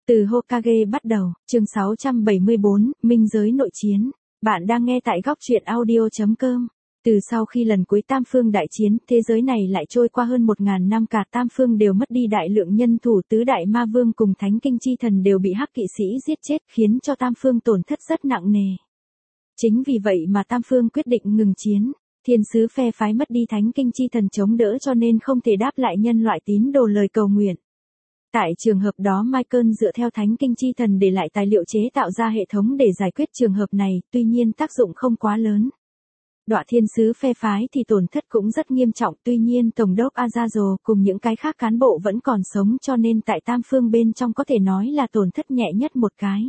Từ Hokage bắt đầu, chương 674, Minh giới nội chiến. Bạn đang nghe tại góc truyện audio.com. Từ sau khi lần cuối Tam Phương đại chiến, thế giới này lại trôi qua hơn 1000 năm, cả Tam Phương đều mất đi đại lượng nhân thủ, tứ đại ma vương cùng thánh kinh chi thần đều bị hắc kỵ sĩ giết chết, khiến cho Tam Phương tổn thất rất nặng nề. Chính vì vậy mà Tam Phương quyết định ngừng chiến. Thiên sứ phe phái mất đi thánh kinh chi thần chống đỡ cho nên không thể đáp lại nhân loại tín đồ lời cầu nguyện. Tại trường hợp đó Michael dựa theo thánh kinh chi thần để lại tài liệu chế tạo ra hệ thống để giải quyết trường hợp này, tuy nhiên tác dụng không quá lớn. Đọa thiên sứ phe phái thì tổn thất cũng rất nghiêm trọng, tuy nhiên Tổng đốc Azazel cùng những cái khác cán bộ vẫn còn sống cho nên tại Tam Phương bên trong có thể nói là tổn thất nhẹ nhất một cái.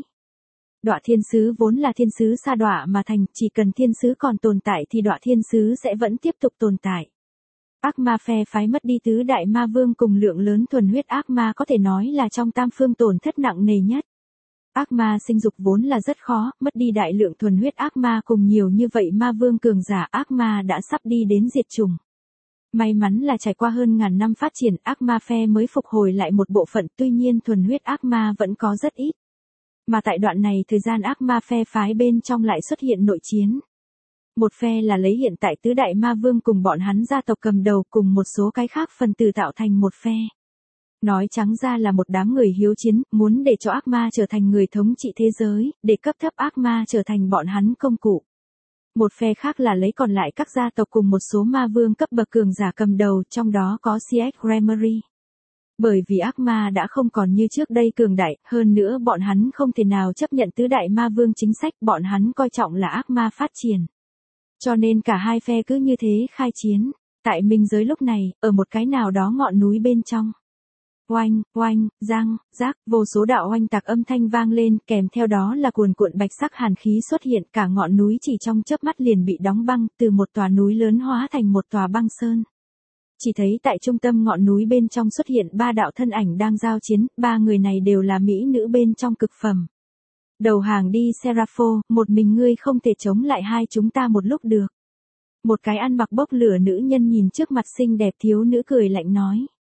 Đọa thiên sứ vốn là thiên sứ sa đọa mà thành, chỉ cần thiên sứ còn tồn tại thì đọa thiên sứ sẽ vẫn tiếp tục tồn tại. Ác ma phe phái mất đi tứ đại ma vương cùng lượng lớn thuần huyết ác ma, có thể nói là trong Tam Phương tổn thất nặng nề nhất. Ác ma sinh dục vốn là rất khó, mất đi đại lượng thuần huyết ác ma cùng nhiều như vậy ma vương cường giả, ác ma đã sắp đi đến diệt chủng. May mắn là trải qua hơn ngàn năm phát triển, ác ma phe mới phục hồi lại một bộ phận, tuy nhiên thuần huyết ác ma vẫn có rất ít. Mà tại đoạn này thời gian ác ma phe phái bên trong lại xuất hiện nội chiến. Một phe là lấy hiện tại tứ đại ma vương cùng bọn hắn gia tộc cầm đầu cùng một số cái khác phần tử tạo thành một phe. Nói trắng ra là một đám người hiếu chiến, muốn để cho ác ma trở thành người thống trị thế giới, để cấp thấp ác ma trở thành bọn hắn công cụ. Một phe khác là lấy còn lại các gia tộc cùng một số ma vương cấp bậc cường giả cầm đầu, trong đó có CX Gremory. Bởi vì ác ma đã không còn như trước đây cường đại, hơn nữa bọn hắn không thể nào chấp nhận tứ đại ma vương chính sách, bọn hắn coi trọng là ác ma phát triển. Cho nên cả hai phe cứ như thế khai chiến. Tại minh giới lúc này, ở một cái nào đó ngọn núi bên trong. Oanh, oanh, răng, rác, vô số đạo oanh tạc âm thanh vang lên, kèm theo đó là cuồn cuộn bạch sắc hàn khí xuất hiện, cả ngọn núi chỉ trong chớp mắt liền bị đóng băng, từ một tòa núi lớn hóa thành một tòa băng sơn. Chỉ thấy tại trung tâm ngọn núi bên trong xuất hiện ba đạo thân ảnh đang giao chiến, ba người này đều là mỹ nữ bên trong cực phẩm. Đầu hàng đi Serapho, một mình ngươi không thể chống lại hai chúng ta một lúc được. Một cái ăn mặc bốc lửa nữ nhân nhìn trước mặt xinh đẹp thiếu nữ cười lạnh nói.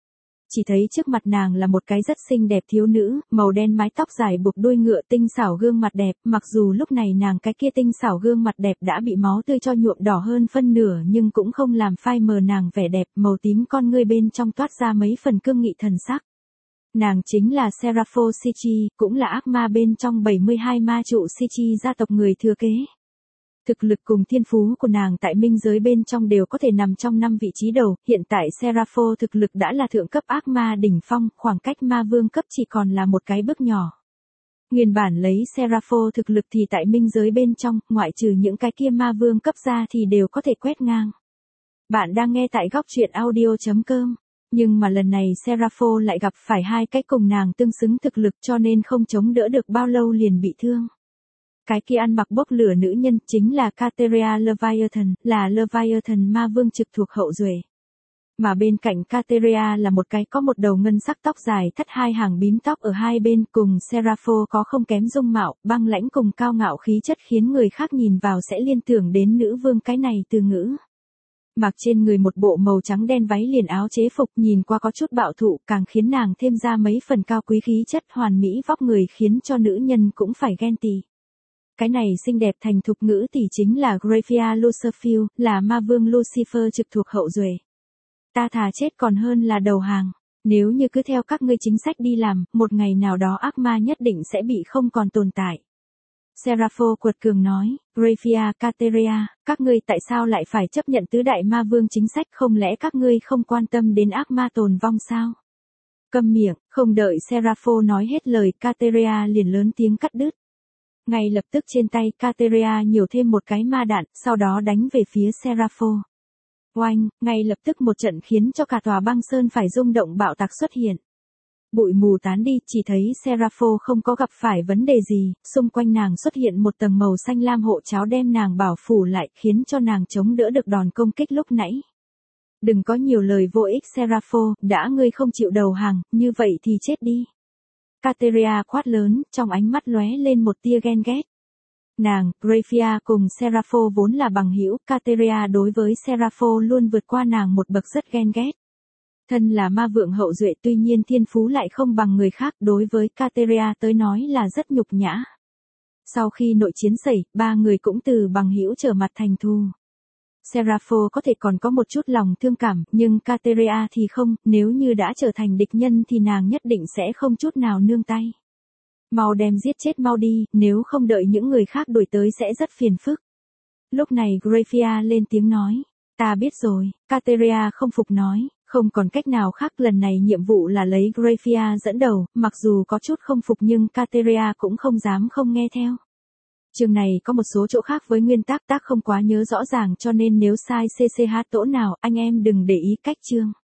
Chỉ thấy trước mặt nàng là một cái rất xinh đẹp thiếu nữ, màu đen mái tóc dài buộc đuôi ngựa, tinh xảo gương mặt đẹp, mặc dù lúc này nàng cái kia tinh xảo gương mặt đẹp đã bị máu tươi cho nhuộm đỏ hơn phân nửa nhưng cũng không làm phai mờ nàng vẻ đẹp, màu tím con ngươi bên trong toát ra mấy phần cương nghị thần sắc. Nàng chính là Serapho Sichi, cũng là ác ma bên trong 72 ma trụ Sichi gia tộc người thừa kế. Thực lực cùng thiên phú của nàng tại minh giới bên trong đều có thể nằm trong 5 vị trí đầu, hiện tại Serapho thực lực đã là thượng cấp ác ma đỉnh phong, khoảng cách ma vương cấp chỉ còn là một cái bước nhỏ. Nguyên bản lấy Serapho thực lực thì tại minh giới bên trong, ngoại trừ những cái kia ma vương cấp ra thì đều có thể quét ngang. Bạn đang nghe tại góc truyện audio.com. Nhưng mà lần này Serapho lại gặp phải hai cái cùng nàng tương xứng thực lực cho nên không chống đỡ được bao lâu liền bị thương. Cái kia ăn mặc bốc lửa nữ nhân chính là Kateria Leviathan, là Leviathan ma vương trực thuộc hậu duệ. Mà bên cạnh Kateria là một cái có một đầu ngân sắc tóc dài thắt hai hàng bím tóc ở hai bên, cùng Serapho có không kém dung mạo, băng lãnh cùng cao ngạo khí chất khiến người khác nhìn vào sẽ liên tưởng đến nữ vương cái này từ ngữ. Mặc trên người một bộ màu trắng đen váy liền áo chế phục nhìn qua có chút bạo thụ, càng khiến nàng thêm ra mấy phần cao quý khí chất hoàn mỹ vóc người khiến cho nữ nhân cũng phải ghen tị. Cái này xinh đẹp thành thục ngữ tỷ chính là Graphia Lucifer, là ma vương Lucifer trực thuộc hậu duệ. Ta thà chết còn hơn là đầu hàng. Nếu như cứ theo các ngươi chính sách đi làm, một ngày nào đó ác ma nhất định sẽ bị không còn tồn tại. Serapho quật cường nói, Graphia Kateria, các ngươi tại sao lại phải chấp nhận tứ đại ma vương chính sách, không lẽ các ngươi không quan tâm đến ác ma tồn vong sao? Câm miệng, không đợi Serapho nói hết lời, Kateria liền lớn tiếng cắt đứt. Ngay lập tức trên tay Kateria nhiều thêm một cái ma đạn, sau đó đánh về phía Serapho. Oanh, ngay lập tức một trận khiến cho cả tòa băng sơn phải rung động bạo tạc xuất hiện. Bụi mù tán đi, chỉ thấy Serapho không có gặp phải vấn đề gì, xung quanh nàng xuất hiện một tầng màu xanh lam hộ cháo đem nàng bảo phủ lại, khiến cho nàng chống đỡ được đòn công kích lúc nãy. Đừng có nhiều lời vô ích Serapho, đã ngươi không chịu đầu hàng, như vậy thì chết đi. Kateria quát lớn, trong ánh mắt lóe lên một tia ghen ghét. Nàng, Graphia cùng Serapho vốn là bằng hữu, Kateria đối với Serapho luôn vượt qua nàng một bậc rất ghen ghét. Thân là ma vượng hậu duệ tuy nhiên thiên phú lại không bằng người khác, đối với Kateria tới nói là rất nhục nhã. Sau khi nội chiến xảy, ba người cũng từ bằng hữu trở mặt thành thù. Serapho có thể còn có một chút lòng thương cảm, nhưng Kateria thì không, nếu như đã trở thành địch nhân thì nàng nhất định sẽ không chút nào nương tay. Mau đem giết chết mau đi, nếu không đợi những người khác đuổi tới sẽ rất phiền phức. Lúc này Grafia lên tiếng nói, ta biết rồi, Kateria không phục nói, không còn cách nào khác, lần này nhiệm vụ là lấy Grafia dẫn đầu, mặc dù có chút không phục nhưng Kateria cũng không dám không nghe theo. Chương này có một số chỗ khác với nguyên tác không quá nhớ rõ ràng cho nên nếu sai CCH tỗ nào anh em đừng để ý cách chương.